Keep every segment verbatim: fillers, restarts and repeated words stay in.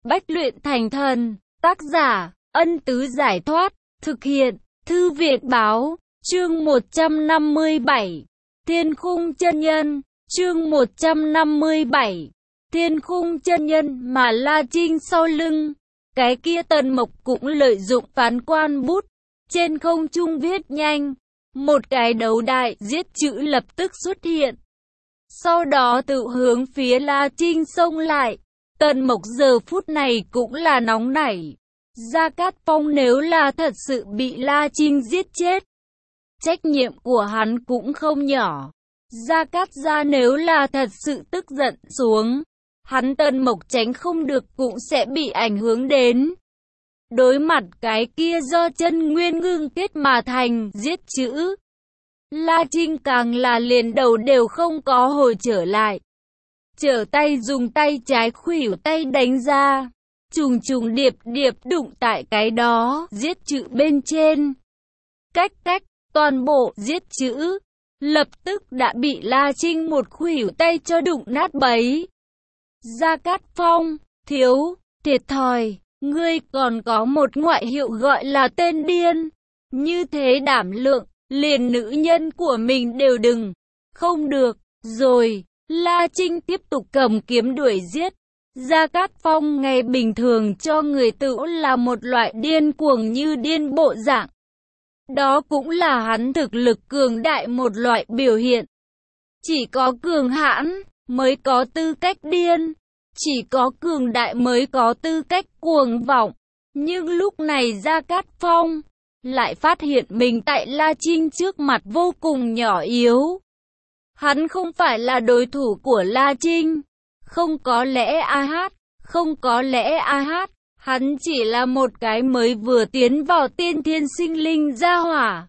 Bách luyện thành thần. Tác giả, Ân Tứ Giải Thoát. Thực hiện, Thư Việt Báo. Chương một trăm năm mươi bảy. Thiên Khung Chân Nhân. Chương một trăm năm mươi bảy. Thiên Khung Chân Nhân mà La Trinh sau lưng. Cái kia Tần Mộc cũng lợi dụng phán quan bút. Trên không trung viết nhanh. Một cái đấu đại giết chữ lập tức xuất hiện. Sau đó tự hướng phía La Trinh xông lại. Tần Mộc giờ phút này cũng là nóng nảy. Gia Cát Phong nếu là thật sự bị La Trinh giết chết, trách nhiệm của hắn cũng không nhỏ. Gia Cát gia nếu là thật sự tức giận xuống, hắn Tần Mộc tránh không được cũng sẽ bị ảnh hưởng đến. Đối mặt cái kia do chân nguyên ngưng kết mà thành giết chữ, La Trinh càng là liền đầu đều không có hồi trở lại. Trở tay dùng tay trái khuỷu tay đánh ra, trùng trùng điệp điệp đụng tại cái đó giết chữ bên trên. Cách cách, toàn bộ giết chữ lập tức đã bị La Trinh một khuỷu tay cho đụng nát bấy. Gia Cát Phong, thiếu, thiệt thòi, ngươi còn có một ngoại hiệu gọi là tên điên. Như thế đảm lượng, liền nữ nhân của mình đều đừng. Không được, rồi, La Trinh tiếp tục cầm kiếm đuổi giết. Gia Cát Phong ngày bình thường cho người tự là một loại điên cuồng như điên bộ dạng. Đó cũng là hắn thực lực cường đại một loại biểu hiện. Chỉ có cường hãn mới có tư cách điên. Chỉ có cường đại mới có tư cách cuồng vọng. Nhưng lúc này Gia Cát Phong lại phát hiện mình tại La Trinh trước mặt vô cùng nhỏ yếu. Hắn không phải là đối thủ của La Trinh. Không có lẽ a hát, không có lẽ a hát, hắn chỉ là một cái mới vừa tiến vào tiên thiên sinh linh gia hỏa.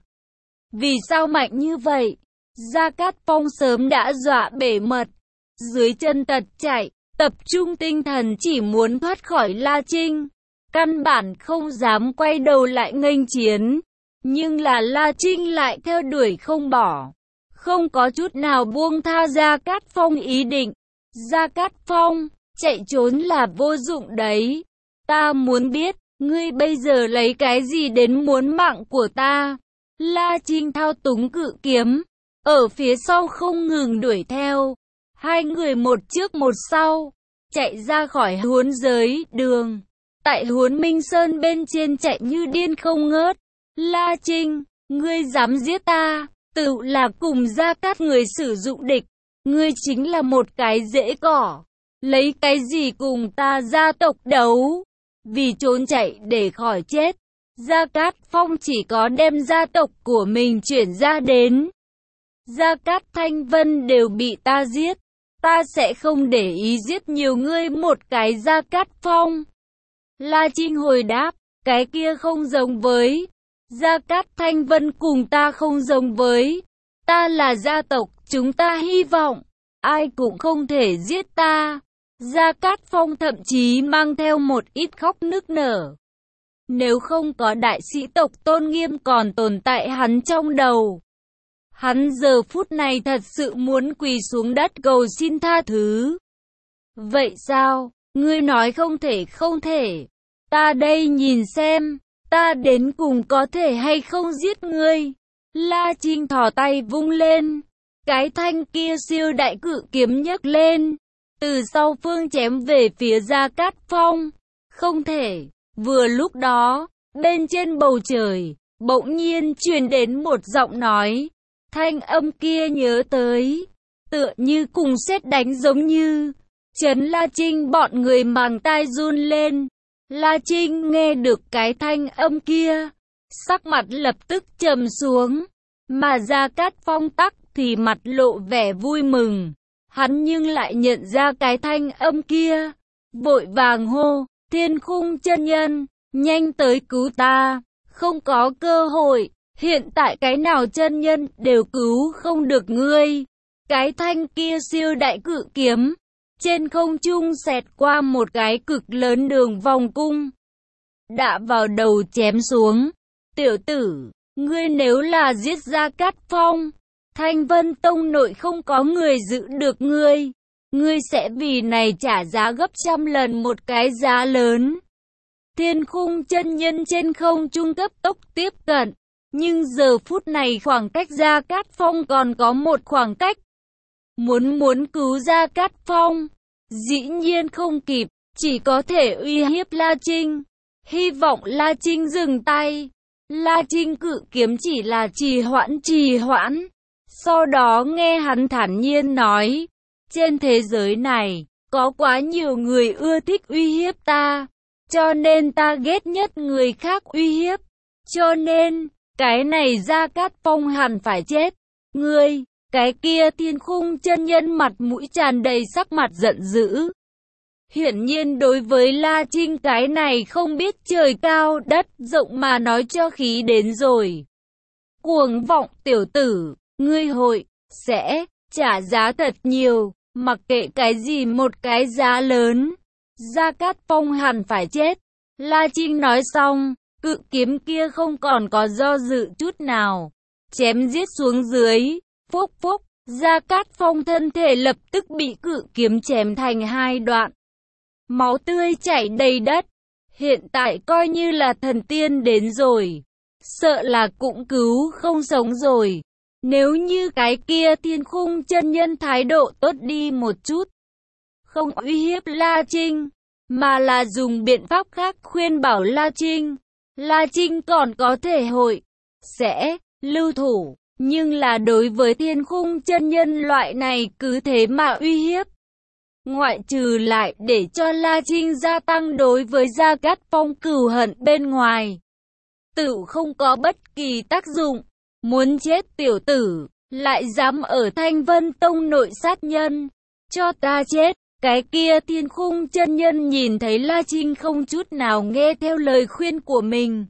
Vì sao mạnh như vậy? Gia Cát Phong sớm đã dọa bể mật. Dưới chân tật chạy, tập trung tinh thần chỉ muốn thoát khỏi La Trinh. Căn bản không dám quay đầu lại nghênh chiến. Nhưng là La Trinh lại theo đuổi không bỏ. Không có chút nào buông tha Gia Cát Phong ý định. Gia Cát Phong, chạy trốn là vô dụng đấy. Ta muốn biết, ngươi bây giờ lấy cái gì đến muốn mạng của ta? La Trinh thao túng cự kiếm, ở phía sau không ngừng đuổi theo. Hai người một trước một sau, chạy ra khỏi Huấn Giới đường. Tại Huấn Minh Sơn bên trên chạy như điên không ngớt. La Trinh, ngươi dám giết ta, tự là cùng Gia Cát người sử dụng địch. Ngươi chính là một cái rễ cỏ, lấy cái gì cùng ta gia tộc đấu? Vì trốn chạy để khỏi chết, Gia Cát Phong chỉ có đem gia tộc của mình chuyển ra đến. Gia Cát Thanh Vân đều bị ta giết, ta sẽ không để ý giết nhiều ngươi một cái. Gia Cát Phong. La Trinh hồi đáp, cái kia không giống với. Gia Cát Thanh Vân cùng ta không giống với. Ta là gia tộc, chúng ta hy vọng ai cũng không thể giết ta. Gia Cát Phong thậm chí mang theo một ít khóc nức nở. Nếu không có đại sĩ tộc tôn nghiêm còn tồn tại hắn trong đầu, hắn giờ phút này thật sự muốn quỳ xuống đất cầu xin tha thứ. Vậy sao? Ngươi nói không thể không thể. Ta đây nhìn xem, ta đến cùng có thể hay không giết ngươi. La Trinh thò tay vung lên. Cái thanh kia siêu đại cự kiếm nhấc lên, từ sau phương chém về phía Gia Cát Phong. Không thể. Vừa lúc đó, bên trên bầu trời, bỗng nhiên truyền đến một giọng nói. Thanh âm kia nhớ tới, tựa như cùng sét đánh giống như, chấn La Trinh bọn người màng tai run lên. La Trinh nghe được cái thanh âm kia, sắc mặt lập tức trầm xuống, mà Gia Cát Phong tắc thì mặt lộ vẻ vui mừng. Hắn nhưng lại nhận ra cái thanh âm kia, vội vàng hô, Thiên Khung Chân Nhân, nhanh tới cứu ta, không có cơ hội, hiện tại cái nào chân nhân đều cứu không được ngươi. Cái thanh kia siêu đại cự kiếm, trên không trung xẹt qua một cái cực lớn đường vòng cung, đã vào đầu chém xuống. Tiểu tử, ngươi nếu là giết Gia Cát Phong, Thanh Vân Tông nội không có người giữ được ngươi. ngươi sẽ vì này trả giá gấp trăm lần một cái giá lớn. Thiên Khung chân nhân trên không trung cấp tốc tiếp cận, nhưng giờ phút này khoảng cách Gia Cát Phong còn có một khoảng cách. Muốn muốn cứu Gia Cát Phong, dĩ nhiên không kịp, chỉ có thể uy hiếp La Trinh, hy vọng La Trinh dừng tay. La Trinh cự kiếm chỉ là trì hoãn trì hoãn, sau đó nghe hắn thản nhiên nói, trên thế giới này, có quá nhiều người ưa thích uy hiếp ta, cho nên ta ghét nhất người khác uy hiếp, cho nên, cái này Gia Cát Phong hẳn phải chết. Ngươi, cái kia Thiên Khung chân nhân mặt mũi tràn đầy sắc mặt giận dữ. Hiển nhiên đối với La Trinh cái này không biết trời cao đất rộng mà nói cho khí đến rồi. Cuồng vọng tiểu tử, ngươi hội, sẽ, trả giá thật nhiều, mặc kệ cái gì một cái giá lớn. Gia Cát Phong hẳn phải chết. La Trinh nói xong, cự kiếm kia không còn có do dự chút nào. Chém giết xuống dưới, phốc phốc, Gia Cát Phong thân thể lập tức bị cự kiếm chém thành hai đoạn. Máu tươi chảy đầy đất, hiện tại coi như là thần tiên đến rồi, sợ là cũng cứu không sống rồi. Nếu như cái kia Thiên Khung chân nhân thái độ tốt đi một chút, không uy hiếp La Trinh, mà là dùng biện pháp khác khuyên bảo La Trinh, La Trinh còn có thể hội, sẽ, lưu thủ, nhưng là đối với Thiên Khung chân nhân loại này cứ thế mà uy hiếp. Ngoại trừ lại để cho La Trinh gia tăng đối với Gia Cát Phong cừu hận bên ngoài, tự không có bất kỳ tác dụng. Muốn chết tiểu tử, lại dám ở Thanh Vân Tông nội sát nhân, cho ta chết. Cái kia Thiên Khung chân nhân nhìn thấy La Trinh không chút nào nghe theo lời khuyên của mình,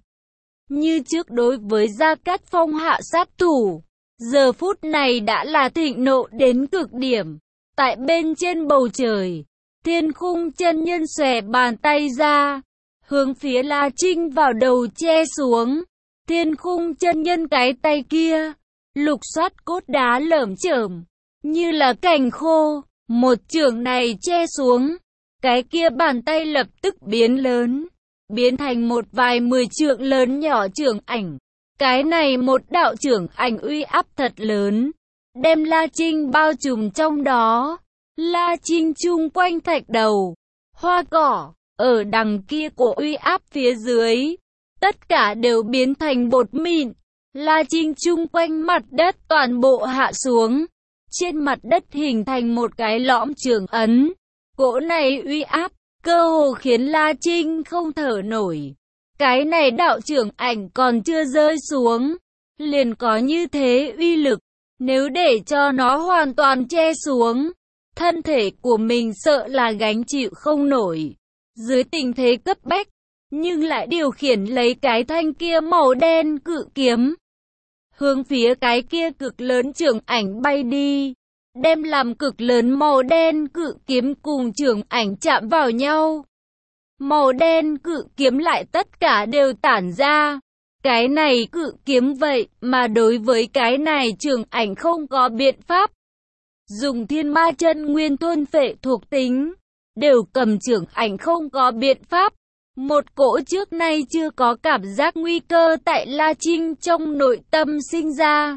như trước đối với Gia Cát Phong hạ sát thủ, giờ phút này đã là thịnh nộ đến cực điểm. Tại bên trên bầu trời, Thiên Khung chân nhân xòe bàn tay ra, hướng phía La Trinh vào đầu che xuống. Thiên Khung chân nhân cái tay kia, lục soát cốt đá lởm chởm, như là cành khô, một chưởng này che xuống, cái kia bàn tay lập tức biến lớn, biến thành một vài mười trượng lớn nhỏ chưởng ảnh. Cái này một đạo chưởng ảnh uy áp thật lớn, đem La Trinh bao trùm trong đó. La Trinh chung quanh thạch đầu, hoa cỏ, ở đằng kia của uy áp phía dưới, tất cả đều biến thành bột mịn. La Trinh chung quanh mặt đất toàn bộ hạ xuống, trên mặt đất hình thành một cái lõm trường ấn. Cỗ này uy áp, cơ hồ khiến La Trinh không thở nổi. Cái này đạo trưởng ảnh còn chưa rơi xuống, liền có như thế uy lực. Nếu để cho nó hoàn toàn che xuống, thân thể của mình sợ là gánh chịu không nổi. Dưới tình thế cấp bách, nhưng lại điều khiển lấy cái thanh kia màu đen cự kiếm, hướng phía cái kia cực lớn trưởng ảnh bay đi, đem làm cực lớn màu đen cự kiếm cùng trưởng ảnh chạm vào nhau. Màu đen cự kiếm lại tất cả đều tản ra. Cái này cự kiếm vậy mà đối với cái này trưởng ảnh không có biện pháp. Dùng thiên ma chân nguyên thôn phệ thuộc tính, đều cầm trưởng ảnh không có biện pháp. Một cỗ trước nay chưa có cảm giác nguy cơ tại La Trinh trong nội tâm sinh ra.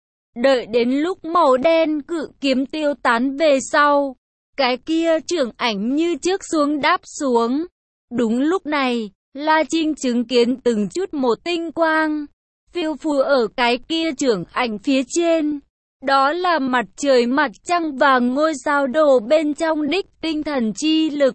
Đợi đến lúc màu đen cự kiếm tiêu tán về sau, cái kia trưởng ảnh như trước xuống đáp xuống. Đúng lúc này, La Trinh chứng kiến từng chút một tinh quang phiêu phù ở cái kia trưởng ảnh phía trên. Đó là mặt trời, mặt trăng và ngôi sao đổ bên trong đích tinh thần chi lực.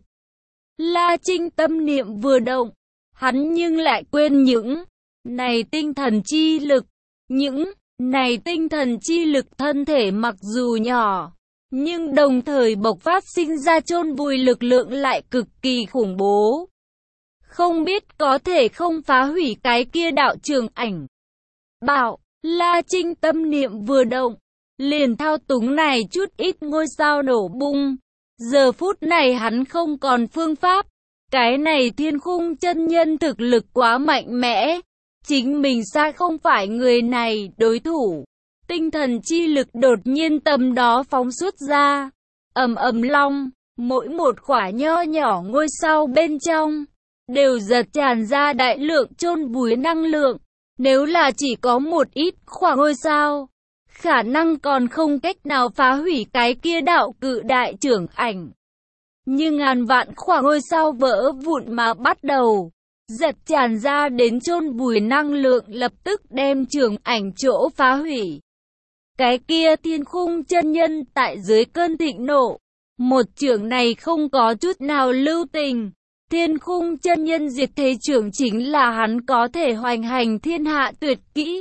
La Trinh tâm niệm vừa động, hắn nhưng lại quên những này tinh thần chi lực. Những này tinh thần chi lực thân thể mặc dù nhỏ, nhưng đồng thời bộc phát sinh ra chôn vùi lực lượng lại cực kỳ khủng bố. Không biết có thể không phá hủy cái kia đạo trường ảnh. Bảo, La Trinh tâm niệm vừa động, liền thao túng này chút ít ngôi sao nổ bung. Giờ phút này hắn không còn phương pháp. Cái này Thiên Khung chân nhân thực lực quá mạnh mẽ. Chính mình sao không phải người này đối thủ. Tinh thần chi lực đột nhiên tầm đó phóng xuất ra. ầm ầm long, mỗi một quả nho nhỏ ngôi sao bên trong, đều giật tràn ra đại lượng chôn vùi năng lượng. Nếu là chỉ có một ít quả ngôi sao, khả năng còn không cách nào phá hủy cái kia đạo cự đại trưởng ảnh. Nhưng ngàn vạn quả ngôi sao vỡ vụn mà bắt đầu giật tràn ra đến chôn vùi năng lượng lập tức đem trưởng ảnh chỗ phá hủy. Cái kia Thiên Khung chân nhân tại dưới cơn thịnh nộ, một chưởng này không có chút nào lưu tình. Thiên Khung chân nhân diệt thế chưởng chính là hắn có thể hoành hành thiên hạ tuyệt kỹ.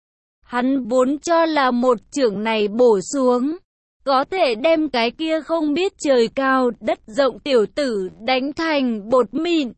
Hắn vốn cho là một chưởng này bổ xuống, có thể đem cái kia không biết trời cao đất rộng tiểu tử đánh thành bột mịn.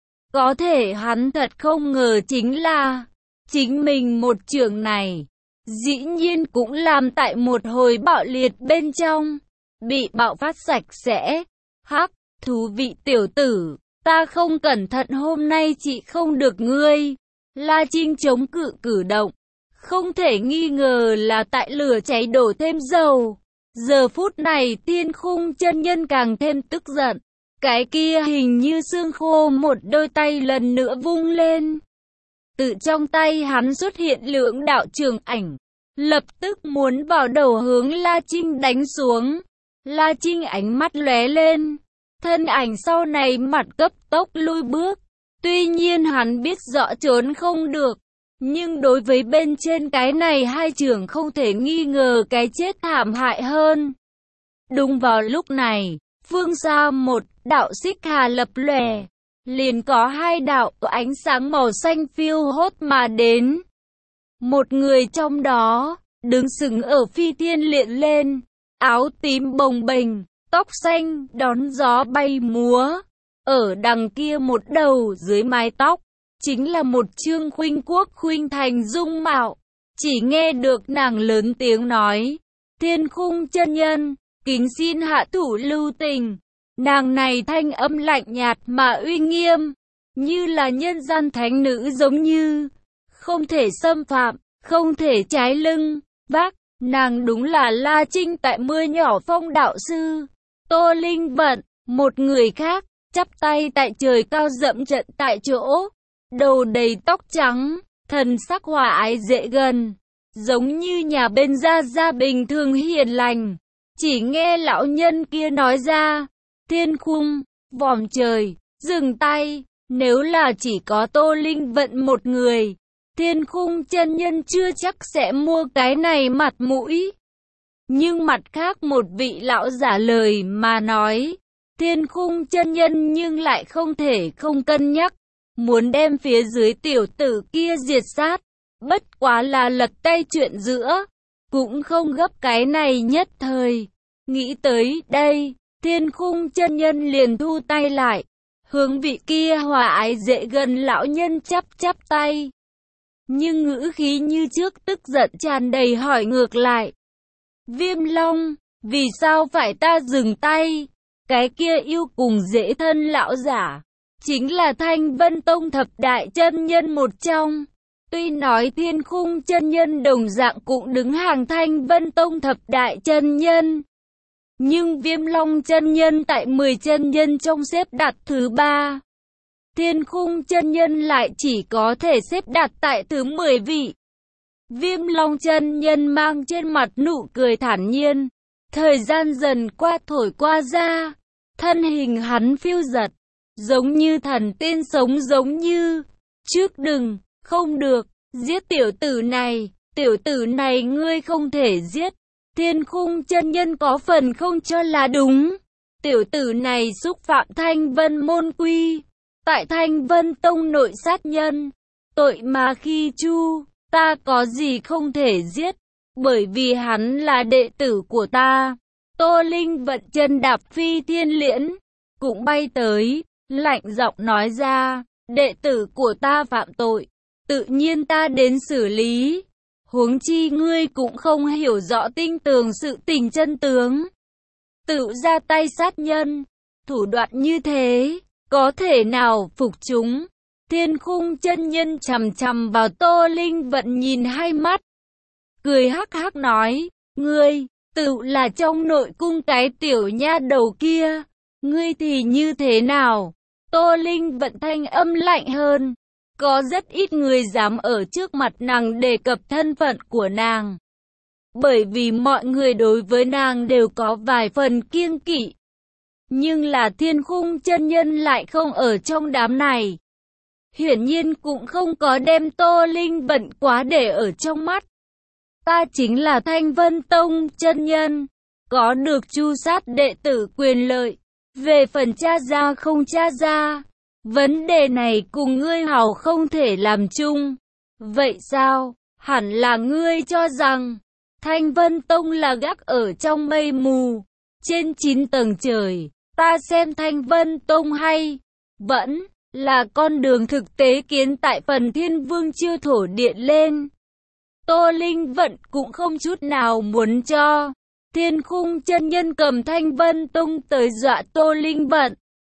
Có thể hắn thật không ngờ chính là, chính mình một chưởng này, dĩ nhiên cũng làm tại một hồi bạo liệt bên trong, bị bạo phát sạch sẽ. Hắc, thú vị tiểu tử, ta không cẩn thận hôm nay chị không được ngươi. La Trinh chống cự cử động, không thể nghi ngờ là tại lửa cháy đổ thêm dầu. Giờ phút này Thiên Khung chân nhân càng thêm tức giận. Cái kia hình như xương khô một đôi tay lần nữa vung lên. Từ trong tay hắn xuất hiện lượng đạo trường ảnh, lập tức muốn vào đầu hướng La Trinh đánh xuống. La Trinh ánh mắt lóe lên, thân ảnh sau này mặt cấp tốc lui bước. Tuy nhiên hắn biết rõ trốn không được, nhưng đối với bên trên cái này hai trường không thể nghi ngờ cái chết thảm hại hơn. Đúng vào lúc này, phương xa một đạo xích hà lập lòe, liền có hai đạo ánh sáng màu xanh phiêu hốt mà đến. Một người trong đó, đứng sừng ở phi thiên liện lên, áo tím bồng bềnh, tóc xanh, đón gió bay múa. Ở đằng kia một đầu dưới mái tóc, chính là một trương khuynh quốc khuynh thành dung mạo. Chỉ nghe được nàng lớn tiếng nói, Thiên Khung chân nhân, kính xin hạ thủ lưu tình. Nàng này thanh âm lạnh nhạt mà uy nghiêm, như là nhân gian thánh nữ giống như, không thể xâm phạm, không thể trái lưng, vác. Nàng đúng là La Trinh tại mưa nhỏ phong đạo sư, Tô Linh Vận. Một người khác, chắp tay tại trời cao dậm trận tại chỗ, đầu đầy tóc trắng, thần sắc hòa ái dễ gần, giống như nhà bên gia gia bình thường hiền lành. Chỉ nghe lão nhân kia nói ra, Thiên Khung, vòm trời, dừng tay. Nếu là chỉ có Tô Linh Vận một người, Thiên Khung chân nhân chưa chắc sẽ mua cái này mặt mũi. Nhưng mặt khác một vị lão giả lời mà nói, Thiên Khung chân nhân nhưng lại không thể không cân nhắc, muốn đem phía dưới tiểu tử kia diệt sát. Bất quá là lật tay chuyện giữa, cũng không gấp cái này nhất thời. Nghĩ tới đây, Thiên Khung chân nhân liền thu tay lại, hướng vị kia hòa ái dễ gần lão nhân chắp chắp tay. Nhưng ngữ khí như trước tức giận tràn đầy hỏi ngược lại, Viêm Long, vì sao phải ta dừng tay? Cái kia yêu cùng dễ thân lão giả, chính là Thanh Vân Tông thập đại chân nhân một trong. Tuy nói Thiên Khung chân nhân đồng dạng cũng đứng hàng Thanh Vân Tông thập đại chân nhân, nhưng Viêm Long chân nhân tại mười chân nhân trong xếp đặt thứ ba. Thiên Khung chân nhân lại chỉ có thể xếp đặt tại thứ mười vị. Viêm Long chân nhân mang trên mặt nụ cười thản nhiên. Thời gian dần qua thổi qua ra, thân hình hắn phiêu giật, giống như thần tiên sống giống như. Trước đừng, không được, giết tiểu tử này, tiểu tử này ngươi không thể giết. Thiên Khung chân nhân có phần không cho là đúng. Tiểu tử này xúc phạm Thanh Vân môn quy, tại Thanh Vân Tông nội sát nhân, tội mà khi chu, ta có gì không thể giết, bởi vì hắn là đệ tử của ta. Tô Linh Vận chân đạp phi thiên liễn, cũng bay tới, lạnh giọng nói ra, đệ tử của ta phạm tội, tự nhiên ta đến xử lý. Huống chi ngươi cũng không hiểu rõ tinh tường sự tình chân tướng, tự ra tay sát nhân, thủ đoạn như thế, có thể nào phục chúng? Thiên Khung chân nhân chằm chằm vào Tô Linh Vận nhìn hai mắt, cười hắc hắc nói, ngươi, Tự là trong nội cung cái tiểu nha đầu kia, ngươi thì như thế nào? Tô Linh Vận thanh âm lạnh hơn. Có rất ít người dám ở trước mặt nàng đề cập thân phận của nàng. Bởi vì mọi người đối với nàng đều có vài phần kiêng kỵ. Nhưng là Thiên Khung chân nhân lại không ở trong đám này. Hiển nhiên cũng không có đem Tô Linh Vận quá để ở trong mắt. Ta chính là Thanh Vân Tông chân nhân, có được chu sát đệ tử quyền lợi. Về phần cha ra không cha ra, vấn đề này cùng ngươi hảo không thể làm chung. Vậy sao? Hẳn là ngươi cho rằng Thanh Vân Tông là gác ở trong mây mù, trên chín tầng trời. Ta xem Thanh Vân Tông hay vẫn là con đường thực tế kiến tại phần Thiên Vương Chiêu thổ điện lên. Tô Linh Vận cũng không chút nào muốn cho Thiên Khung chân nhân cầm Thanh Vân Tông tới dọa Tô Linh Vận.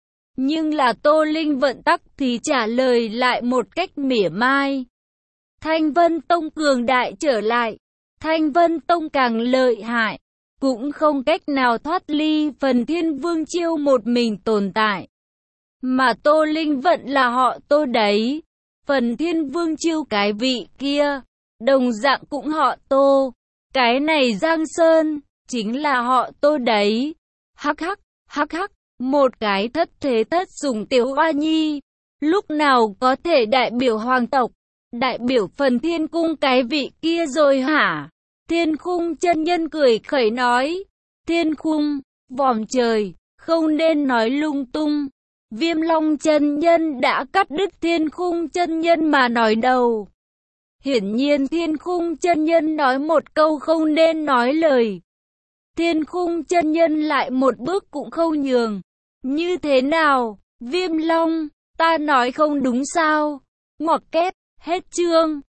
Nhưng là Tô Linh Vận tắc thì trả lời lại một cách mỉa mai. Thanh Vân Tông cường đại trở lại, Thanh Vân Tông càng lợi hại, cũng không cách nào thoát ly phần Thiên Vương Chiêu một mình tồn tại. Mà Tô Linh Vận là họ Tô đấy, phần Thiên Vương Chiêu cái vị kia, đồng dạng cũng họ Tô. Cái này Giang Sơn, chính là họ Tô đấy. Hắc hắc, hắc hắc, một cái thất thế thất sủng tiểu oa nhi, lúc nào có thể đại biểu hoàng tộc, đại biểu phần Thiên Cung cái vị kia rồi hả? Thiên Khung chân nhân cười khẩy nói, Thiên Khung, vòm trời, không nên nói lung tung. Viêm Long chân nhân đã cắt đứt Thiên Khung chân nhân mà nói đầu. Hiển nhiên Thiên Khung chân nhân nói một câu không nên nói lời. Thiên Khung chân nhân lại một bước cũng không nhường. Như thế nào, Viêm Long, ta nói không đúng sao? Ngoặc kép, hết chương.